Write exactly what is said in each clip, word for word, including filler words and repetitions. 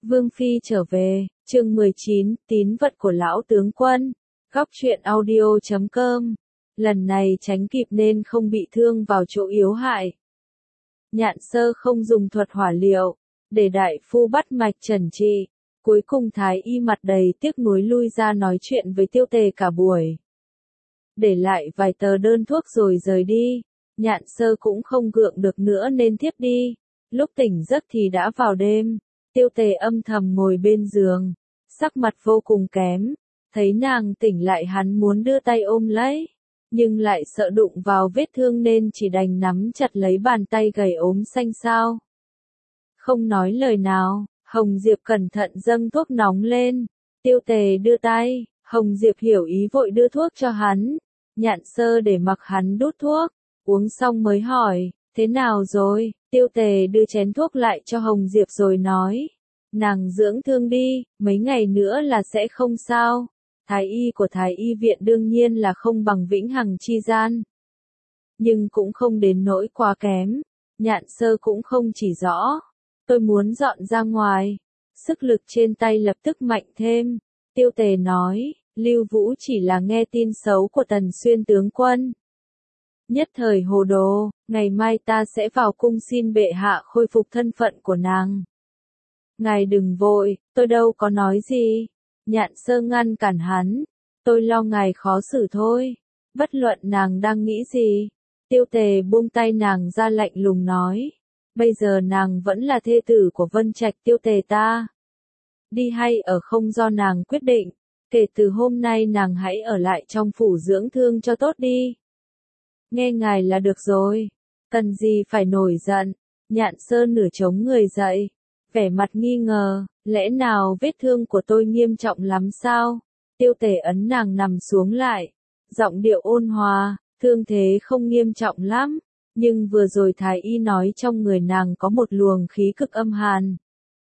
Vương Phi trở về, chương mười chín, tín vật của lão tướng quân. Góc truyện audio chấm com. Lần này tránh kịp nên không bị thương vào chỗ yếu hại. Nhạn Sơ không dùng thuật hỏa liệu, để đại phu bắt mạch trần trị. Cuối cùng thái y mặt đầy tiếc nuối lui ra nói chuyện với Tiêu Tề cả buổi. Để lại vài tờ đơn thuốc rồi rời đi. Nhạn Sơ cũng không gượng được nữa nên thiếp đi. Lúc tỉnh giấc thì đã vào đêm. Tiêu Tề âm thầm ngồi bên giường, sắc mặt vô cùng kém. Thấy nàng tỉnh lại hắn muốn đưa tay ôm lấy, nhưng lại sợ đụng vào vết thương nên chỉ đành nắm chặt lấy bàn tay gầy ốm xanh xao. Không nói lời nào, Hồng Diệp cẩn thận dâng thuốc nóng lên. Tiêu Tề đưa tay, Hồng Diệp hiểu ý vội đưa thuốc cho hắn. Nhạn Sơ để mặc hắn đút thuốc, uống xong mới hỏi, thế nào rồi? Tiêu Tề đưa chén thuốc lại cho Hồng Diệp rồi nói, nàng dưỡng thương đi, mấy ngày nữa là sẽ không sao. Thái y của Thái y viện đương nhiên là không bằng Vĩnh Hằng chi gian, nhưng cũng không đến nỗi quá kém. Nhạn Sơ cũng không chỉ rõ, tôi muốn dọn ra ngoài. Sức lực trên tay lập tức mạnh thêm. Tiêu Tề nói, Lưu Vũ chỉ là nghe tin xấu của Tần Xuyên tướng quân. Nhất thời hồ đồ, ngày mai ta sẽ vào cung xin bệ hạ khôi phục thân phận của nàng. Ngài đừng vội, tôi đâu có nói gì. Nhạn Sơ ngăn cản hắn, tôi lo ngài khó xử thôi. Bất luận nàng đang nghĩ gì. Tiêu Tề buông tay nàng ra lạnh lùng nói, bây giờ nàng vẫn là thê tử của Vân Trạch Tiêu Tề ta. Đi hay ở không do nàng quyết định, kể từ hôm nay nàng hãy ở lại trong phủ dưỡng thương cho tốt đi. Nghe ngài là được rồi, cần gì phải nổi giận. Nhạn Sơ nửa chống người dậy, vẻ mặt nghi ngờ, lẽ nào vết thương của tôi nghiêm trọng lắm sao? Tiêu Tề ấn nàng nằm xuống lại, giọng điệu ôn hòa, thương thế không nghiêm trọng lắm, nhưng vừa rồi thái y nói trong người nàng có một luồng khí cực âm hàn.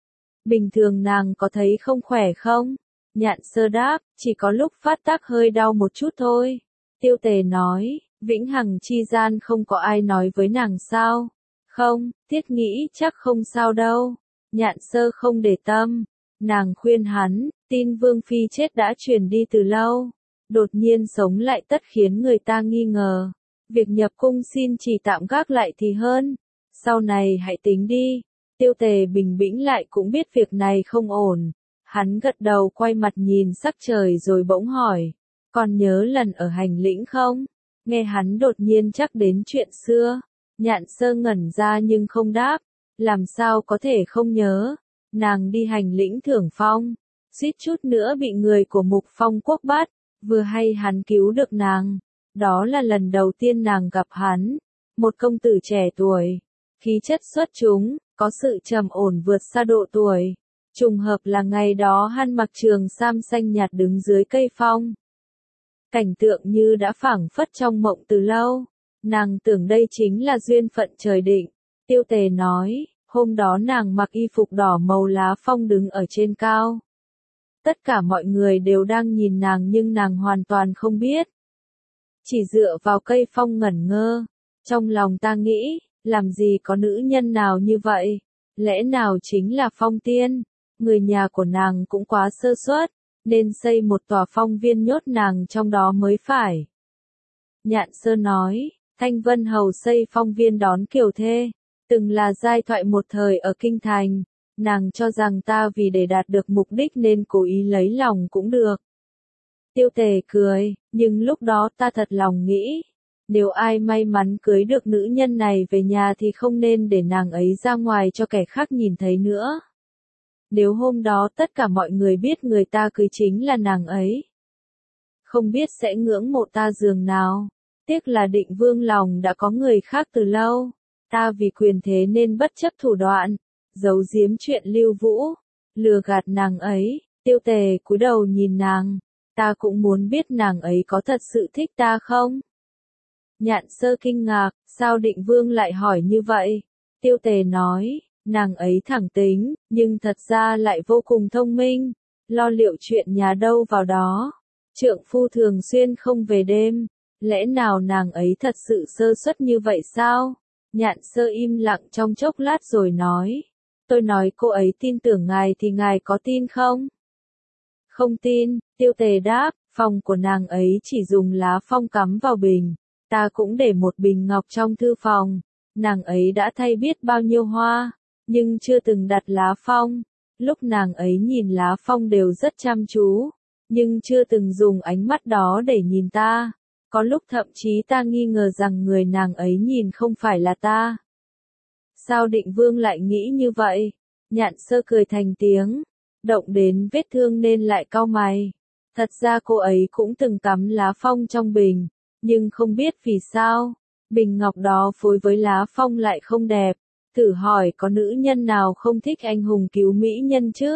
Bình thường nàng có thấy không khỏe không? Nhạn Sơ đáp, chỉ có lúc phát tác hơi đau một chút thôi. Tiêu Tề nói, Vĩnh Hằng chi gian không có ai nói với nàng sao? Không, Tiết nghĩ chắc không sao đâu. Nhạn Sơ không để tâm, nàng khuyên hắn, tin Vương Phi chết đã truyền đi từ lâu, đột nhiên sống lại tất khiến người ta nghi ngờ. Việc nhập cung xin chỉ tạm gác lại thì hơn, sau này hãy tính đi. Tiêu Tề bình tĩnh lại cũng biết việc này không ổn. Hắn gật đầu quay mặt nhìn sắc trời rồi bỗng hỏi, còn nhớ lần ở hành lĩnh không? Nghe hắn đột nhiên chắc đến chuyện xưa. Nhạn Sơ ngẩn ra nhưng không đáp. Làm sao có thể không nhớ? Nàng đi hành lĩnh Thưởng Phong, suýt chút nữa bị người của Mục Phong quốc bắt. Vừa hay hắn cứu được nàng. Đó là lần đầu tiên nàng gặp hắn. Một công tử trẻ tuổi, khí chất xuất chúng, có sự trầm ổn vượt xa độ tuổi. Trùng hợp là ngày đó hắn mặc trường sam xanh nhạt đứng dưới cây phong. Cảnh tượng như đã phảng phất trong mộng từ lâu. Nàng tưởng đây chính là duyên phận trời định. Tiêu Tề nói, hôm đó nàng mặc y phục đỏ màu lá phong đứng ở trên cao. Tất cả mọi người đều đang nhìn nàng nhưng nàng hoàn toàn không biết. Chỉ dựa vào cây phong ngẩn ngơ. Trong lòng ta nghĩ, làm gì có nữ nhân nào như vậy? Lẽ nào chính là Phong Tiên? Người nhà của nàng cũng quá sơ suất, nên xây một tòa phong viên nhốt nàng trong đó mới phải. Nhạn Sơ nói, Thanh Vân Hầu xây phong viên đón kiều thê, từng là giai thoại một thời ở Kinh Thành. Nàng cho rằng ta vì để đạt được mục đích nên cố ý lấy lòng cũng được. Tiêu Tề cười, nhưng lúc đó ta thật lòng nghĩ, nếu ai may mắn cưới được nữ nhân này về nhà thì không nên để nàng ấy ra ngoài cho kẻ khác nhìn thấy nữa. Nếu hôm đó tất cả mọi người biết người ta cưới chính là nàng ấy, không biết sẽ ngưỡng mộ ta giường nào. Tiếc là Định Vương lòng đã có người khác từ lâu. Ta vì quyền thế nên bất chấp thủ đoạn, giấu giếm chuyện Lưu Vũ, lừa gạt nàng ấy. Tiêu Tề cúi đầu nhìn nàng, ta cũng muốn biết nàng ấy có thật sự thích ta không? Nhạn Sơ kinh ngạc, sao Định Vương lại hỏi như vậy? Tiêu Tề nói, nàng ấy thẳng tính, nhưng thật ra lại vô cùng thông minh, lo liệu chuyện nhà đâu vào đó. Trượng phu thường xuyên không về đêm, lẽ nào nàng ấy thật sự sơ suất như vậy sao? Nhạn Sơ im lặng trong chốc lát rồi nói, Tôi nói cô ấy tin tưởng ngài thì ngài có tin không? Không tin, Tiêu Tề đáp, phòng của nàng ấy chỉ dùng lá phong cắm vào bình. Ta cũng để một bình ngọc trong thư phòng. Nàng ấy đã thay biết bao nhiêu hoa, nhưng chưa từng đặt lá phong. Lúc nàng ấy nhìn lá phong đều rất chăm chú, nhưng chưa từng dùng ánh mắt đó để nhìn ta. Có lúc thậm chí ta nghi ngờ rằng người nàng ấy nhìn không phải là ta. Sao Định Vương lại nghĩ như vậy? Nhạn Sơ cười thành tiếng, động đến vết thương nên lại cau mày. Thật ra cô ấy cũng từng cắm lá phong trong bình, nhưng không biết vì sao, bình ngọc đó phối với lá phong lại không đẹp. Thử hỏi có nữ nhân nào không thích anh hùng cứu mỹ nhân chứ?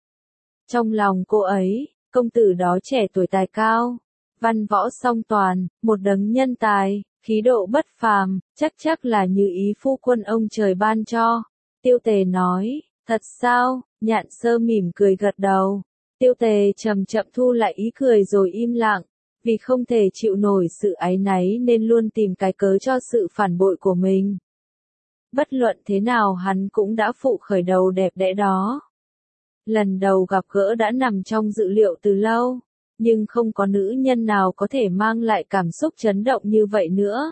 Trong lòng cô ấy, công tử đó trẻ tuổi tài cao, văn võ song toàn, một đấng nhân tài, khí độ bất phàm, chắc chắc là như ý phu quân ông trời ban cho. Tiêu Tề nói, thật sao? Nhạn Sơ mỉm cười gật đầu. Tiêu Tề chậm chậm thu lại ý cười rồi im lặng, vì không thể chịu nổi sự áy náy nên luôn tìm cái cớ cho sự phản bội của mình. Bất luận thế nào hắn cũng đã phụ khởi đầu đẹp đẽ đó. Lần đầu gặp gỡ đã nằm trong dự liệu từ lâu, nhưng không có nữ nhân nào có thể mang lại cảm xúc chấn động như vậy nữa.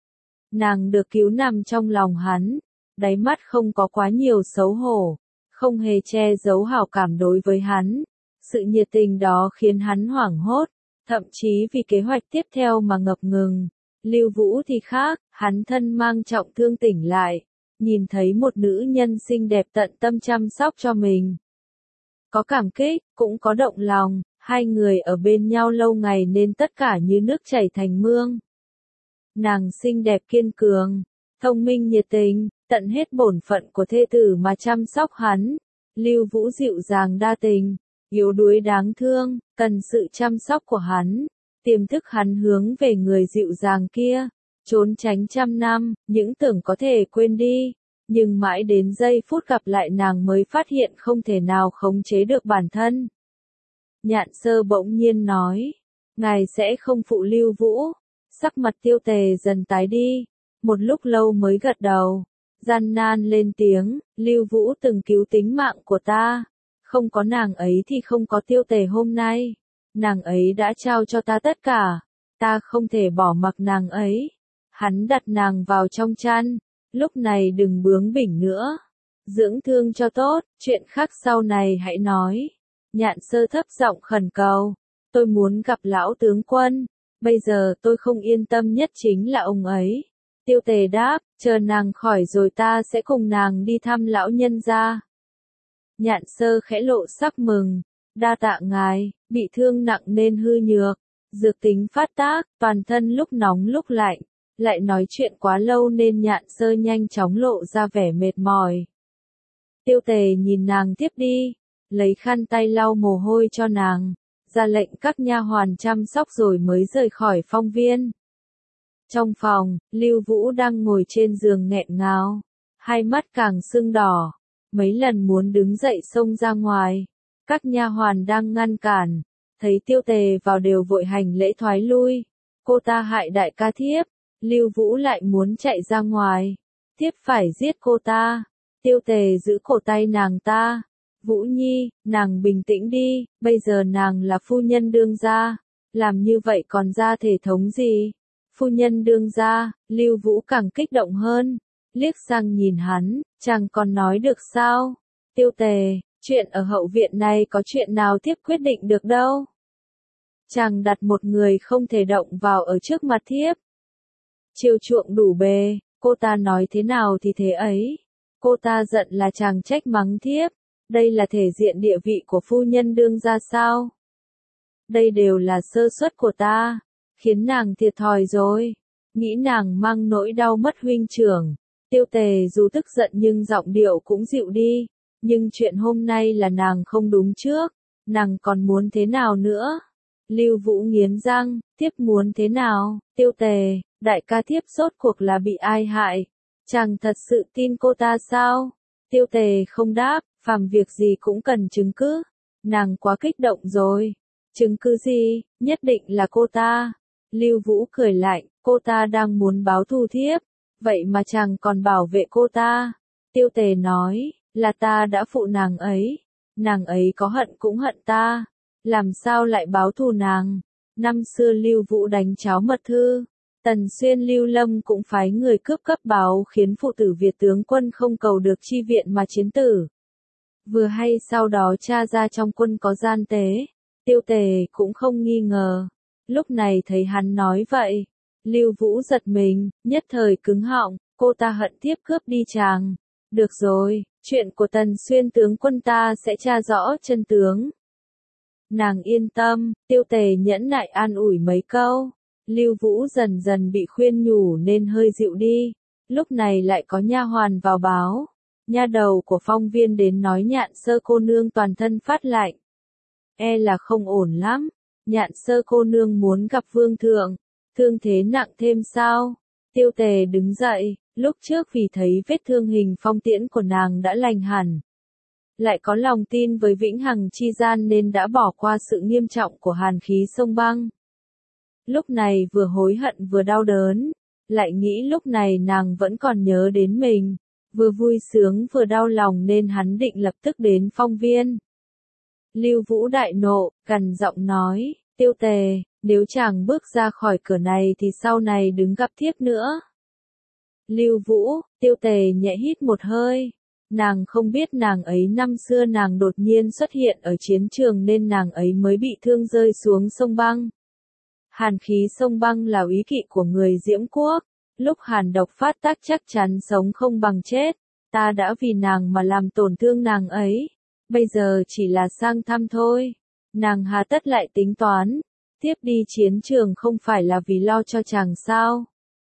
Nàng được cứu nằm trong lòng hắn, đáy mắt không có quá nhiều xấu hổ, không hề che giấu hảo cảm đối với hắn. Sự nhiệt tình đó khiến hắn hoảng hốt, thậm chí vì kế hoạch tiếp theo mà ngập ngừng. Lưu Vũ thì khác, hắn thân mang trọng thương tỉnh lại, nhìn thấy một nữ nhân xinh đẹp tận tâm chăm sóc cho mình. Có cảm kích, cũng có động lòng, hai người ở bên nhau lâu ngày nên tất cả như nước chảy thành mương. Nàng xinh đẹp kiên cường, thông minh nhiệt tình, tận hết bổn phận của thê tử mà chăm sóc hắn. Lưu Vũ dịu dàng đa tình, yếu đuối đáng thương, cần sự chăm sóc của hắn. Tiềm thức hắn hướng về người dịu dàng kia, trốn tránh trăm năm, những tưởng có thể quên đi. Nhưng mãi đến giây phút gặp lại nàng mới phát hiện không thể nào khống chế được bản thân. Nhạn Sơ bỗng nhiên nói, ngài sẽ không phụ Lưu Vũ. Sắc mặt Tiêu Tề dần tái đi, một lúc lâu mới gật đầu, gian nan lên tiếng, Lưu Vũ từng cứu tính mạng của ta. Không có nàng ấy thì không có Tiêu Tề hôm nay. Nàng ấy đã trao cho ta tất cả, ta không thể bỏ mặc nàng ấy. Hắn đặt nàng vào trong chăn, lúc này đừng bướng bỉnh nữa. Dưỡng thương cho tốt, chuyện khác sau này hãy nói. Nhạn Sơ thấp giọng khẩn cầu, tôi muốn gặp lão tướng quân, bây giờ tôi không yên tâm nhất chính là ông ấy. Tiêu Tề đáp, chờ nàng khỏi rồi ta sẽ cùng nàng đi thăm lão nhân gia. Nhạn Sơ khẽ lộ sắc mừng, đa tạ ngài, bị thương nặng nên hư nhược, dược tính phát tác, toàn thân lúc nóng lúc lạnh, lại nói chuyện quá lâu nên Nhạn Sơ nhanh chóng lộ ra vẻ mệt mỏi. Tiêu Tề nhìn nàng tiếp đi, lấy khăn tay lau mồ hôi cho nàng, ra lệnh các nha hoàn chăm sóc rồi mới rời khỏi phong viên. Trong phòng, Lưu Vũ đang ngồi trên giường nghẹn ngào, hai mắt càng sưng đỏ, mấy lần muốn đứng dậy xông ra ngoài. Các nha hoàn đang ngăn cản, thấy Tiêu Tề vào đều vội hành lễ thoái lui. Cô ta hại đại ca thiếp, Lưu Vũ lại muốn chạy ra ngoài, thiếp phải giết cô ta. Tiêu Tề giữ cổ tay nàng ta, Vũ Nhi, nàng bình tĩnh đi, bây giờ nàng là phu nhân đương gia, làm như vậy còn ra thể thống gì? Phu nhân đương gia, Lưu Vũ càng kích động hơn, liếc sang nhìn hắn, chàng còn nói được sao? Tiêu Tề, chuyện ở hậu viện này có chuyện nào thiếp quyết định được đâu. Chàng đặt một người không thể động vào ở trước mặt thiếp. Chiều chuộng đủ bề, cô ta nói thế nào thì thế ấy. Cô ta giận là chàng trách mắng thiếp. Đây là thể diện địa vị của phu nhân đương gia sao? Đây đều là sơ suất của ta, khiến nàng thiệt thòi rồi. Nghĩ nàng mang nỗi đau mất huynh trưởng. Tiêu Tề dù tức giận nhưng giọng điệu cũng dịu đi. Nhưng chuyện hôm nay là nàng không đúng trước, nàng còn muốn thế nào nữa? Lưu Vũ nghiến răng, thiếp muốn thế nào? Tiêu Tề, đại ca thiếp rốt cuộc là bị ai hại? Chàng thật sự tin cô ta sao? Tiêu Tề không đáp, phàm việc gì cũng cần chứng cứ. Nàng quá kích động rồi. Chứng cứ gì? Nhất định là cô ta. Lưu Vũ cười lạnh, cô ta đang muốn báo thù thiếp. Vậy mà chàng còn bảo vệ cô ta. Tiêu Tề nói, Là ta đã phụ nàng ấy, nàng ấy có hận cũng hận ta, làm sao lại báo thù nàng. Năm xưa Lưu Vũ đánh cháo mật thư, Tần Xuyên Lưu Lâm cũng phái người cướp cấp báo khiến phụ tử Việt tướng quân không cầu được chi viện mà chiến tử. Vừa hay sau đó tra ra trong quân có gian tế, Tiêu Tề cũng không nghi ngờ. Lúc này thấy hắn nói vậy, Lưu Vũ giật mình, nhất thời cứng họng, cô ta hận tiếp cướp đi chàng. Được rồi, chuyện của Tần Xuyên tướng quân ta sẽ tra rõ chân tướng. Nàng yên tâm, Tiêu Tề nhẫn nại an ủi mấy câu. Lưu Vũ dần dần bị khuyên nhủ nên hơi dịu đi. Lúc này lại có nha hoàn vào báo. Nha đầu của Phong Viên đến nói Nhạn Sơ cô nương toàn thân phát lạnh. E là không ổn lắm. Nhạn Sơ cô nương muốn gặp vương thượng. Thương thế nặng thêm sao? Tiêu Tề đứng dậy, lúc trước vì thấy vết thương hình phong tiễn của nàng đã lành hẳn. Lại có lòng tin với vĩnh hằng chi gian nên đã bỏ qua sự nghiêm trọng của hàn khí sông băng. Lúc này vừa hối hận vừa đau đớn, lại nghĩ lúc này nàng vẫn còn nhớ đến mình, vừa vui sướng vừa đau lòng nên hắn định lập tức đến Phong Viên. Lưu Vũ đại nộ, gằn giọng nói, Tiêu Tề, nếu chàng bước ra khỏi cửa này thì sau này đừng gặp thiếp nữa. Lưu Vũ, Tiêu Tề nhẹ hít một hơi. Nàng không biết nàng ấy năm xưa nàng đột nhiên xuất hiện ở chiến trường nên nàng ấy mới bị thương rơi xuống sông băng. Hàn khí sông băng là úy kỵ của người Diễm Quốc, lúc hàn độc phát tác chắc chắn sống không bằng chết, ta đã vì nàng mà làm tổn thương nàng ấy, bây giờ chỉ là sang thăm thôi, nàng hà tất lại tính toán, tiếp đi chiến trường không phải là vì lo cho chàng sao?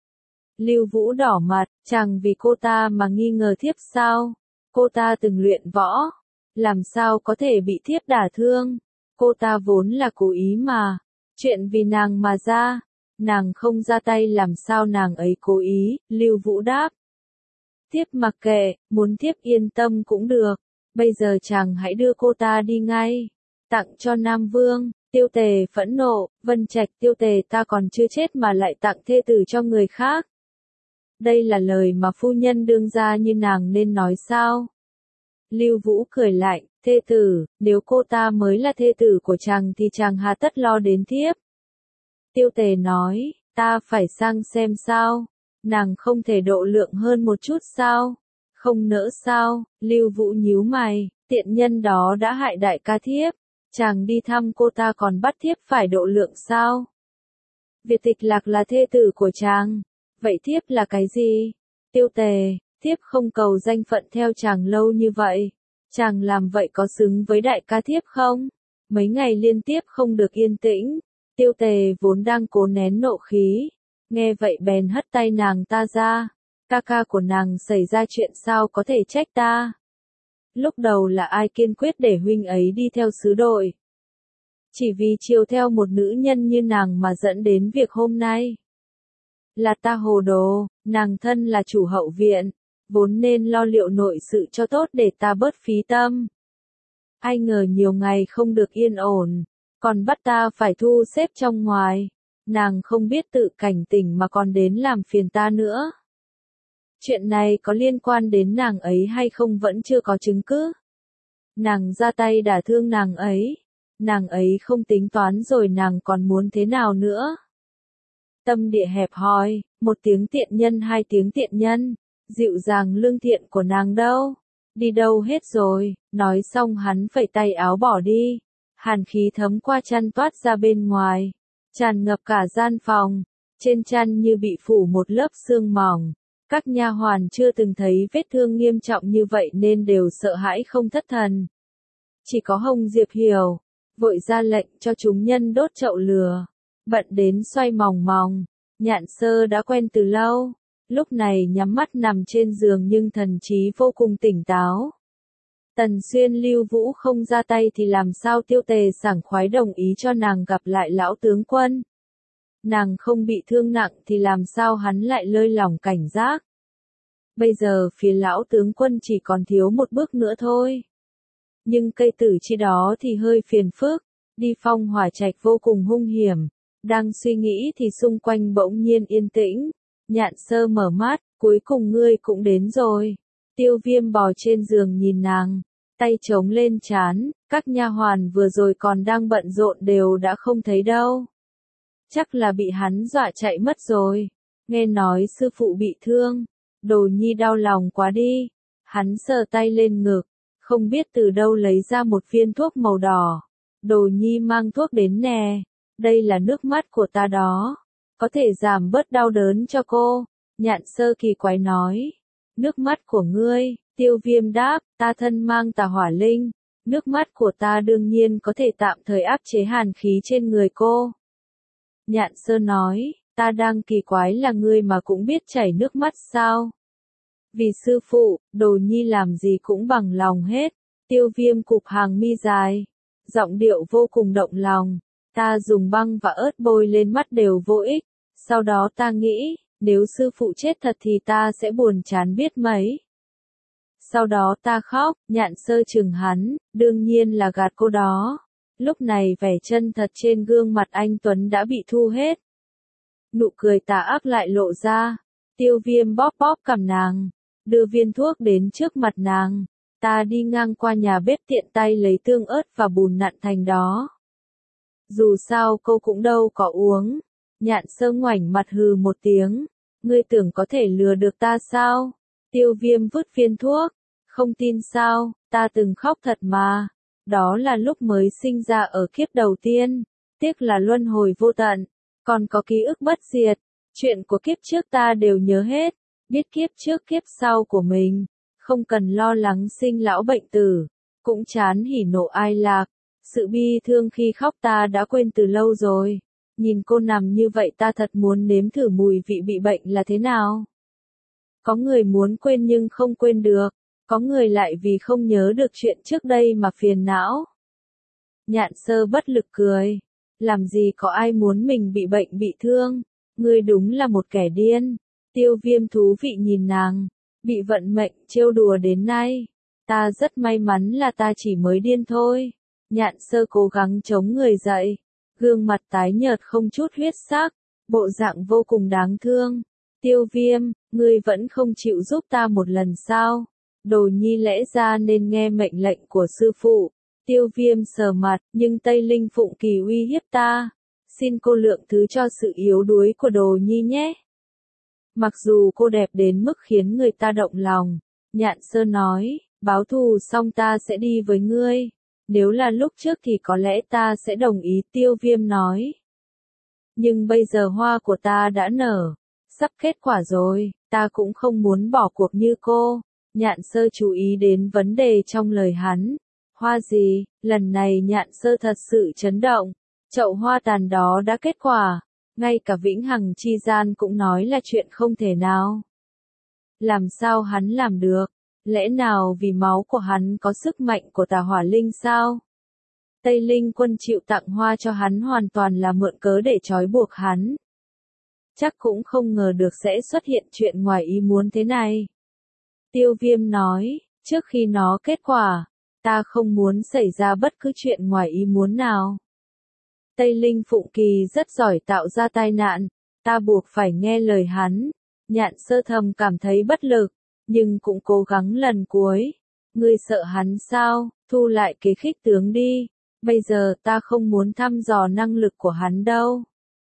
Lưu Vũ đỏ mặt, chàng vì cô ta mà nghi ngờ thiếp sao? Cô ta từng luyện võ, làm sao có thể bị thiếp đả thương? Cô ta vốn là cố ý mà, chuyện vì nàng mà ra, nàng không ra tay làm sao nàng ấy cố ý, Lưu Vũ đáp. Thiếp mặc kệ, muốn thiếp yên tâm cũng được, bây giờ chàng hãy đưa cô ta đi ngay, tặng cho Nam Vương. Tiêu Tề phẫn nộ, Vân Trạch Tiêu Tề ta còn chưa chết mà lại tặng thê tử cho người khác. Đây là lời mà phu nhân đương gia như nàng nên nói sao? Lưu Vũ cười lạnh, thê tử, nếu cô ta mới là thê tử của chàng thì chàng hà tất lo đến thiếp. Tiêu Tề nói, ta phải sang xem sao, nàng không thể độ lượng hơn một chút sao? Không nỡ sao? Lưu Vũ nhíu mày, tiện nhân đó đã hại đại ca thiếp, chàng đi thăm cô ta còn bắt thiếp phải độ lượng sao? Việt Tịch Lạc là thê tử của chàng. Vậy thiếp là cái gì? Tiêu Tề, thiếp không cầu danh phận theo chàng lâu như vậy. Chàng làm vậy có xứng với đại ca thiếp không? Mấy ngày liên tiếp không được yên tĩnh. Tiêu Tề vốn đang cố nén nộ khí. Nghe vậy bèn hất tay nàng ta ra. Ca ca của nàng xảy ra chuyện sao có thể trách ta? Lúc đầu là ai kiên quyết để huynh ấy đi theo sứ đội? Chỉ vì chiều theo một nữ nhân như nàng mà dẫn đến việc hôm nay. Là ta hồ đồ, nàng thân là chủ hậu viện, vốn nên lo liệu nội sự cho tốt để ta bớt phí tâm. Ai ngờ nhiều ngày không được yên ổn, còn bắt ta phải thu xếp trong ngoài, nàng không biết tự cảnh tỉnh mà còn đến làm phiền ta nữa. Chuyện này có liên quan đến nàng ấy hay không vẫn chưa có chứng cứ. Nàng ra tay đả thương nàng ấy, nàng ấy không tính toán rồi nàng còn muốn thế nào nữa. Tâm địa hẹp hòi, một tiếng tiện nhân hai tiếng tiện nhân, dịu dàng lương thiện của nàng đâu, đi đâu hết rồi, nói xong hắn phẩy tay áo bỏ đi, hàn khí thấm qua chăn toát ra bên ngoài, tràn ngập cả gian phòng, trên chăn như bị phủ một lớp sương mỏng, các nha hoàn chưa từng thấy vết thương nghiêm trọng như vậy nên đều sợ hãi không thất thần. Chỉ có Hồng Diệp hiểu, vội ra lệnh cho chúng nhân đốt chậu lửa. Bận đến xoay mòng mòng, Nhạn Sơ đã quen từ lâu, lúc này nhắm mắt nằm trên giường nhưng thần trí vô cùng tỉnh táo. Tần Xuyên Lưu Vũ không ra tay thì làm sao Tiêu Tề sảng khoái đồng ý cho nàng gặp lại lão tướng quân. Nàng không bị thương nặng thì làm sao hắn lại lơi lỏng cảnh giác. Bây giờ phía lão tướng quân chỉ còn thiếu một bước nữa thôi. Nhưng cây tử chi đó thì hơi phiền phức, đi Phong Hỏa Trạch vô cùng hung hiểm. Đang suy nghĩ thì xung quanh bỗng nhiên yên tĩnh. Nhạn Sơ mở mắt, cuối cùng ngươi cũng đến rồi. Tiêu Viêm bò trên giường nhìn nàng, tay chống lên trán, các nha hoàn vừa rồi còn đang bận rộn đều đã không thấy đâu. Chắc là bị hắn dọa chạy mất rồi. Nghe nói sư phụ bị thương, Đồ Nhi đau lòng quá đi. Hắn sờ tay lên ngực, không biết từ đâu lấy ra một viên thuốc màu đỏ. Đồ Nhi mang thuốc đến nè, đây là nước mắt của ta đó, có thể giảm bớt đau đớn cho cô. Nhạn Sơ kỳ quái nói, nước mắt của ngươi, Tiêu Viêm đáp, ta thân mang tà hỏa linh, nước mắt của ta đương nhiên có thể tạm thời áp chế hàn khí trên người cô. Nhạn Sơ nói, ta đang kỳ quái là ngươi mà cũng biết chảy nước mắt sao? Vì sư phụ, Đồ Nhi làm gì cũng bằng lòng hết. Tiêu Viêm cụp hàng mi dài, giọng điệu vô cùng động lòng. Ta dùng băng và ớt bôi lên mắt đều vô ích. Sau đó ta nghĩ, nếu sư phụ chết thật thì ta sẽ buồn chán biết mấy. Sau đó ta khóc, Nhạn Sơ chừng hắn, đương nhiên là gạt cô đó. Lúc này vẻ chân thật trên gương mặt anh Tuấn đã bị thu hết. Nụ cười tà ác lại lộ ra. Tiêu Viêm bóp bóp cằm nàng, đưa viên thuốc đến trước mặt nàng. Ta đi ngang qua nhà bếp tiện tay lấy tương ớt và bùn nặn thành đó. Dù sao cô cũng đâu có uống. Nhạn Sơ ngoảnh mặt hừ một tiếng. Ngươi tưởng có thể lừa được ta sao? Tiêu Viêm vứt viên thuốc. Không tin sao, ta từng khóc thật mà. Đó là lúc mới sinh ra ở kiếp đầu tiên. Tiếc là luân hồi vô tận. Còn có ký ức bất diệt. Chuyện của kiếp trước ta đều nhớ hết. Biết kiếp trước kiếp sau của mình. Không cần lo lắng sinh lão bệnh tử. Cũng chán hỉ nộ ai lạc. Sự bi thương khi khóc ta đã quên từ lâu rồi. Nhìn cô nằm như vậy ta thật muốn nếm thử mùi vị bị bệnh là thế nào. Có người muốn quên nhưng không quên được. Có người lại vì không nhớ được chuyện trước đây mà phiền não. Nhạn Sơ bất lực cười. Làm gì có ai muốn mình bị bệnh bị thương. Ngươi đúng là một kẻ điên. Tiêu Viêm thú vị nhìn nàng. Bị vận mệnh trêu đùa đến nay. Ta rất may mắn là ta chỉ mới điên thôi. Nhạn Sơ cố gắng chống người dậy. Gương mặt tái nhợt không chút huyết sắc. Bộ dạng vô cùng đáng thương. Tiêu Viêm, ngươi vẫn không chịu giúp ta một lần sao? Đồ Nhi lẽ ra nên nghe mệnh lệnh của sư phụ. Tiêu Viêm sờ mặt, nhưng Tây Linh Phụng Kỳ uy hiếp ta. Xin cô lượng thứ cho sự yếu đuối của Đồ Nhi nhé. Mặc dù cô đẹp đến mức khiến người ta động lòng. Nhạn Sơ nói, báo thù xong ta sẽ đi với ngươi. Nếu là lúc trước thì có lẽ ta sẽ đồng ý, Tiêu Viêm nói. Nhưng bây giờ hoa của ta đã nở. Sắp kết quả rồi, ta cũng không muốn bỏ cuộc như cô. Nhạn Sơ chú ý đến vấn đề trong lời hắn. Hoa gì? Lần này Nhạn Sơ thật sự chấn động. Chậu hoa tàn đó đã kết quả. Ngay cả Vĩnh Hằng Chi Gian cũng nói là chuyện không thể nào. Làm sao hắn làm được? Lẽ nào vì máu của hắn có sức mạnh của tà hỏa linh sao? Tây Linh Quân chịu tặng hoa cho hắn hoàn toàn là mượn cớ để trói buộc hắn. Chắc cũng không ngờ được sẽ xuất hiện chuyện ngoài ý muốn thế này. Tiêu Viêm nói, trước khi nó kết quả, ta không muốn xảy ra bất cứ chuyện ngoài ý muốn nào. Tây Linh Phụng Kỳ rất giỏi tạo ra tai nạn, ta buộc phải nghe lời hắn. Nhạn Sơ thầm cảm thấy bất lực, nhưng cũng cố gắng lần cuối. Ngươi sợ hắn sao? Thu lại kế khích tướng đi. Bây giờ ta không muốn thăm dò năng lực của hắn đâu.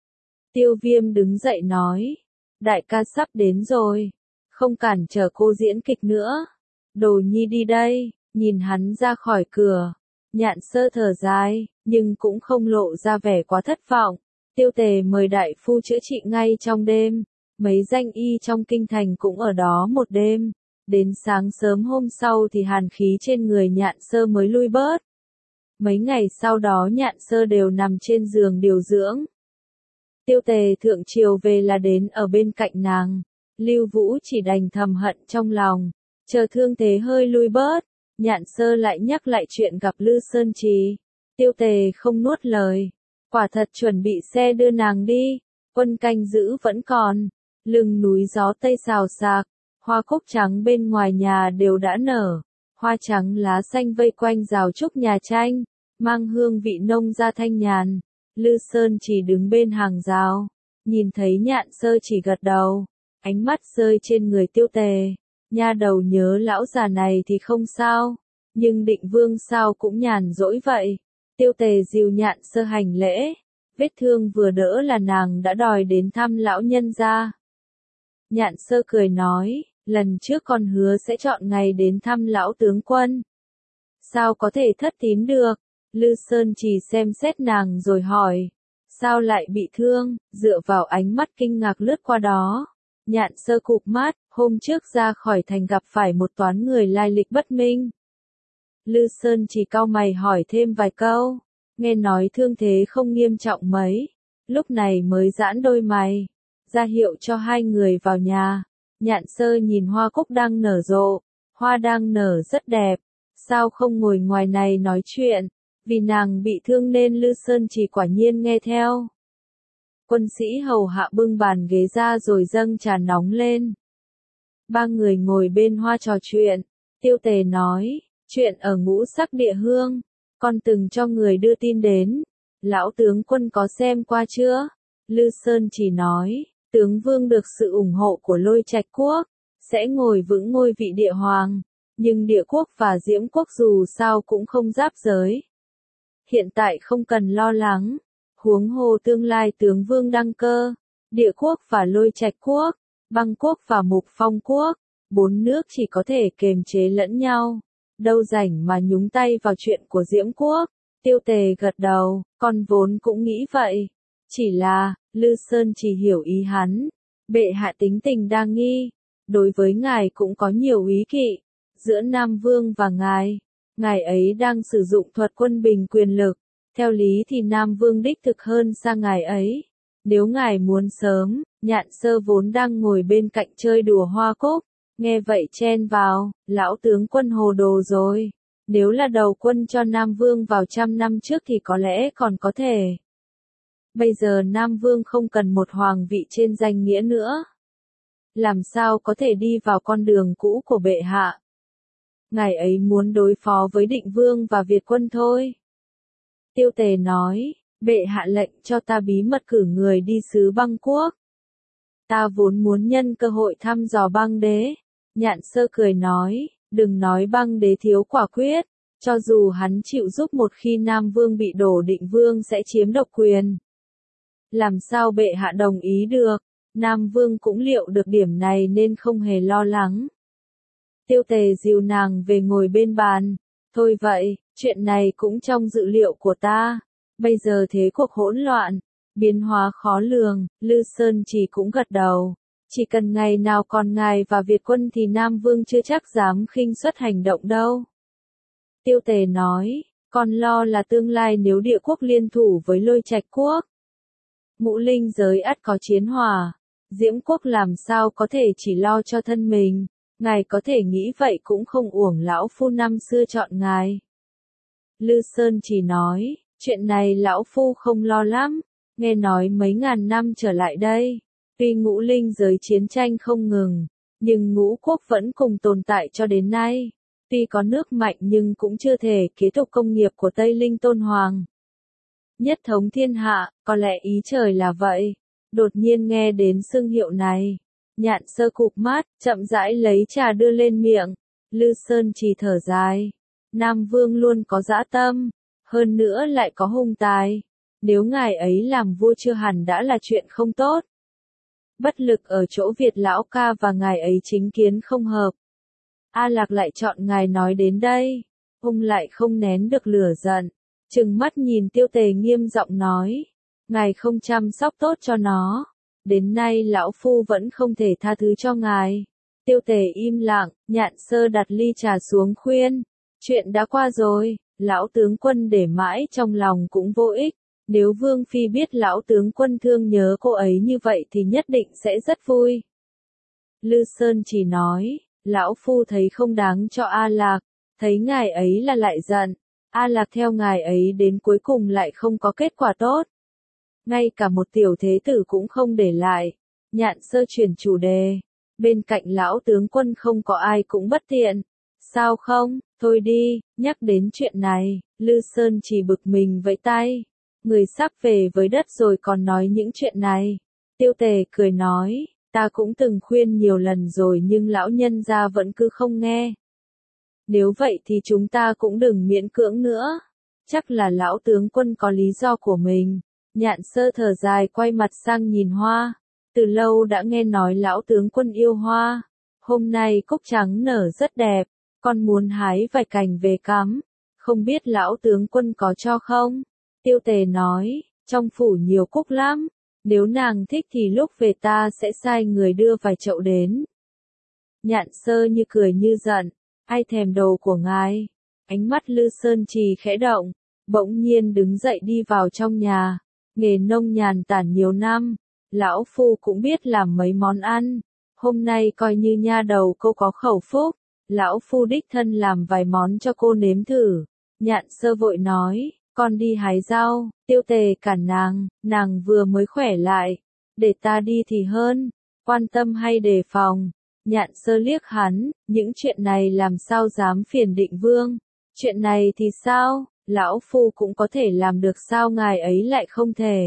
Tiêu Viêm đứng dậy nói, đại ca sắp đến rồi, không cản trở cô diễn kịch nữa. Đồ Nhi đi đây, nhìn hắn ra khỏi cửa. Nhạn Sơ thở dài, nhưng cũng không lộ ra vẻ quá thất vọng. Tiêu Tề mời đại phu chữa trị ngay trong đêm. Mấy danh y trong kinh thành cũng ở đó một đêm. Đến sáng sớm hôm sau thì hàn khí trên người Nhạn Sơ mới lui bớt. Mấy ngày sau đó Nhạn Sơ đều nằm trên giường điều dưỡng. Tiêu Tề thượng triều về là đến ở bên cạnh nàng. Lưu Vũ chỉ đành thầm hận trong lòng. Chờ thương thế hơi lui bớt, Nhạn Sơ lại nhắc lại chuyện gặp Lư Sơn Trì. Tiêu Tề không nuốt lời. Quả thật chuẩn bị xe đưa nàng đi. Quân canh giữ vẫn còn. Lưng núi gió tây xào xạc. Hoa cúc trắng bên ngoài nhà đều đã nở. Hoa trắng lá xanh vây quanh rào trúc nhà tranh. Mang hương vị nông ra thanh nhàn. Lư Sơn chỉ đứng bên hàng rào. Nhìn thấy Nhạn Sơ chỉ gật đầu. Ánh mắt rơi trên người Tiêu Tề. Nha đầu nhớ lão già này thì không sao, nhưng Định Vương sao cũng nhàn rỗi vậy. Tiêu Tề dìu Nhạn Sơ hành lễ, vết thương vừa đỡ là nàng đã đòi đến thăm lão nhân gia. Nhạn Sơ cười nói, lần trước con hứa sẽ chọn ngày đến thăm lão tướng quân. Sao có thể thất tín được? Lư Sơn Trì xem xét nàng rồi hỏi, sao lại bị thương? Dựa vào ánh mắt kinh ngạc lướt qua đó, Nhạn Sơ cụp mắt, hôm trước ra khỏi thành gặp phải một toán người lai lịch bất minh. Lư Sơn Trì cau mày hỏi thêm vài câu, nghe nói thương thế không nghiêm trọng mấy, lúc này mới giãn đôi mày, ra hiệu cho hai người vào nhà. Nhạn Sơ nhìn hoa cúc đang nở rộ, hoa đang nở rất đẹp, sao không ngồi ngoài này nói chuyện, vì nàng bị thương nên Lư Sơn Trì quả nhiên nghe theo. Quân sĩ hầu hạ bưng bàn ghế ra rồi dâng trà nóng lên. Ba người ngồi bên hoa trò chuyện, Tiêu Tề nói, chuyện ở Ngũ Sắc Địa Hương, con từng cho người đưa tin đến, lão tướng quân có xem qua chưa? Lư Sơn Trì nói, tướng vương được sự ủng hộ của Lôi Trạch Quốc, sẽ ngồi vững ngôi vị địa hoàng, nhưng địa quốc và diễm quốc dù sao cũng không giáp giới. Hiện tại không cần lo lắng, huống hồ tương lai tướng vương đăng cơ, địa quốc và Lôi Trạch Quốc, băng quốc và mục phong quốc, bốn nước chỉ có thể kềm chế lẫn nhau, đâu rảnh mà nhúng tay vào chuyện của diễm quốc. Tiêu Tề gật đầu, con vốn cũng nghĩ vậy, chỉ là, Lư Sơn chỉ hiểu ý hắn, bệ hạ tính tình đa nghi, đối với ngài cũng có nhiều ý kỵ, giữa Nam Vương và ngài, ngài ấy đang sử dụng thuật quân bình quyền lực, theo lý thì Nam Vương đích thực hơn xa ngài ấy. Nếu ngài muốn sớm, Nhạn Sơ vốn đang ngồi bên cạnh chơi đùa hoa cúc, nghe vậy chen vào, lão tướng quân hồ đồ rồi, nếu là đầu quân cho Nam Vương vào trăm năm trước thì có lẽ còn có thể. Bây giờ Nam Vương không cần một hoàng vị trên danh nghĩa nữa. Làm sao có thể đi vào con đường cũ của bệ hạ? Ngài ấy muốn đối phó với Định Vương và Việt quân thôi. Tiêu Tề nói, bệ hạ lệnh cho ta bí mật cử người đi xứ băng quốc. Ta vốn muốn nhân cơ hội thăm dò băng đế. Nhạn Sơ cười nói, đừng nói băng đế thiếu quả quyết, cho dù hắn chịu giúp một khi Nam Vương bị đổ Định Vương sẽ chiếm độc quyền. Làm sao bệ hạ đồng ý được, Nam Vương cũng liệu được điểm này nên không hề lo lắng. Tiêu Tề dìu nàng về ngồi bên bàn, thôi vậy, chuyện này cũng trong dự liệu của ta, bây giờ thế cuộc hỗn loạn, biến hóa khó lường, Lư Sơn Trì cũng gật đầu, chỉ cần ngày nào còn ngài và Việt quân thì Nam Vương chưa chắc dám khinh suất hành động đâu. Tiêu Tề nói, con lo là tương lai nếu địa quốc liên thủ với Lôi Trạch Quốc. Ngũ linh giới ắt có chiến hòa, diễm quốc làm sao có thể chỉ lo cho thân mình, ngài có thể nghĩ vậy cũng không uổng lão phu năm xưa chọn ngài. Lư Sơn chỉ nói, chuyện này lão phu không lo lắm, nghe nói mấy ngàn năm trở lại đây, tuy ngũ linh giới chiến tranh không ngừng, nhưng ngũ quốc vẫn cùng tồn tại cho đến nay, tuy có nước mạnh nhưng cũng chưa thể kế tục công nghiệp của Tây Linh Tôn Hoàng. Nhất thống thiên hạ, có lẽ ý trời là vậy. Đột nhiên nghe đến xưng hiệu này, Nhạn Sơ cụp mắt, chậm rãi lấy trà đưa lên miệng. Lư Sơn chỉ thở dài, Nam Vương luôn có dã tâm, hơn nữa lại có hung tài, nếu ngài ấy làm vua chưa hẳn đã là chuyện không tốt. Bất lực ở chỗ Việt lão ca và ngài ấy chính kiến không hợp. A Lạc lại chọn ngài nói đến đây, ông lại không nén được lửa giận, trừng mắt nhìn Tiêu Tề nghiêm giọng nói, ngài không chăm sóc tốt cho nó, đến nay lão phu vẫn không thể tha thứ cho ngài. Tiêu Tề im lặng, Nhạn Sơ đặt ly trà xuống khuyên, chuyện đã qua rồi, lão tướng quân để mãi trong lòng cũng vô ích, nếu Vương Phi biết lão tướng quân thương nhớ cô ấy như vậy thì nhất định sẽ rất vui. Lư Sơn chỉ nói, lão phu thấy không đáng cho A Lạc, thấy ngài ấy là lại giận, A Lạc theo ngài ấy đến cuối cùng lại không có kết quả tốt. Ngay cả một tiểu thế tử cũng không để lại. Nhạn Sơ chuyển chủ đề, bên cạnh lão tướng quân không có ai cũng bất tiện. Sao không, thôi đi, nhắc đến chuyện này, Lư Sơn chỉ bực mình vẫy tay. Người sắp về với đất rồi còn nói những chuyện này. Tiêu Tề cười nói, Ta cũng từng khuyên nhiều lần rồi nhưng lão nhân gia vẫn cứ không nghe. Nếu vậy thì chúng ta cũng đừng miễn cưỡng nữa. Chắc là lão tướng quân có lý do của mình. Nhạn Sơ thở dài quay mặt sang nhìn hoa. Từ lâu đã nghe nói lão tướng quân yêu hoa. Hôm nay cúc trắng nở rất đẹp, con muốn hái vài cành về cắm. Không biết lão tướng quân có cho không? Tiêu Tề nói, trong phủ nhiều cúc lắm. Nếu nàng thích thì lúc về ta sẽ sai người đưa vài chậu đến. Nhạn Sơ như cười như giận, ai thèm đồ của ngài. Ánh mắt Lư Sơn Trì khẽ động, bỗng nhiên đứng dậy đi vào trong nhà. Nghề nông nhàn tản nhiều năm, lão phu cũng biết làm mấy món ăn. Hôm nay coi như nha đầu cô có khẩu phúc, lão phu đích thân làm vài món cho cô nếm thử. Nhạn Sơ vội nói, con đi hái rau. Tiêu Tề cản nàng, nàng vừa mới khỏe lại, để ta đi thì hơn, quan tâm hay đề phòng. Nhạn Sơ liếc hắn, những chuyện này làm sao dám phiền định vương, chuyện này thì sao, lão phu cũng có thể làm được sao ngài ấy lại không thể.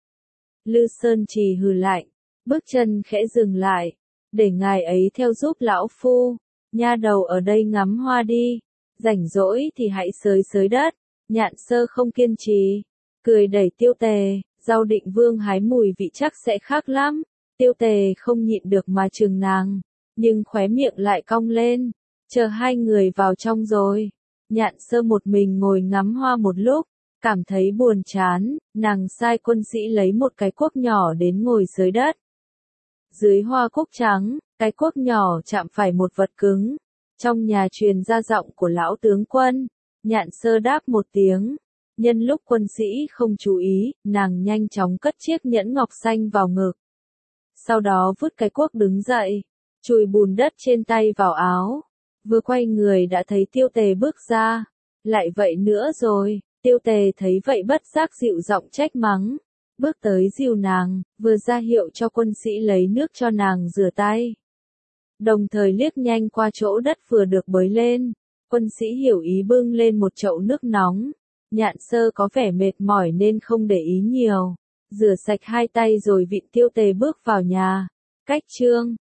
Lư Sơn Trì hừ lạnh, bước chân khẽ dừng lại, để ngài ấy theo giúp lão phu, nha đầu ở đây ngắm hoa đi, rảnh rỗi thì hãy xới xới đất. Nhạn Sơ không kiên trì, cười đẩy Tiêu Tề, rau định vương hái mùi vị chắc sẽ khác lắm. Tiêu Tề không nhịn được mà chừng nàng, nhưng khóe miệng lại cong lên, chờ hai người vào trong rồi. Nhạn Sơ một mình ngồi ngắm hoa một lúc, cảm thấy buồn chán, nàng sai quân sĩ lấy một cái cuốc nhỏ đến ngồi dưới đất. Dưới hoa cúc trắng, cái cuốc nhỏ chạm phải một vật cứng. Trong nhà truyền ra giọng của lão tướng quân. Nhạn Sơ đáp một tiếng. Nhân lúc quân sĩ không chú ý, nàng nhanh chóng cất chiếc nhẫn ngọc xanh vào ngực. Sau đó vứt cái cuốc đứng dậy, chùi bùn đất trên tay vào áo. Vừa quay người đã thấy Tiêu Tề bước ra. Lại vậy nữa rồi, Tiêu Tề thấy vậy bất giác dịu giọng trách mắng. Bước tới dìu nàng, vừa ra hiệu cho quân sĩ lấy nước cho nàng rửa tay. Đồng thời liếc nhanh qua chỗ đất vừa được bới lên. Quân sĩ hiểu ý bưng lên một chậu nước nóng. Nhạn Sơ có vẻ mệt mỏi nên không để ý nhiều. Rửa sạch hai tay rồi vịn Tiêu Tề bước vào nhà. Cách chương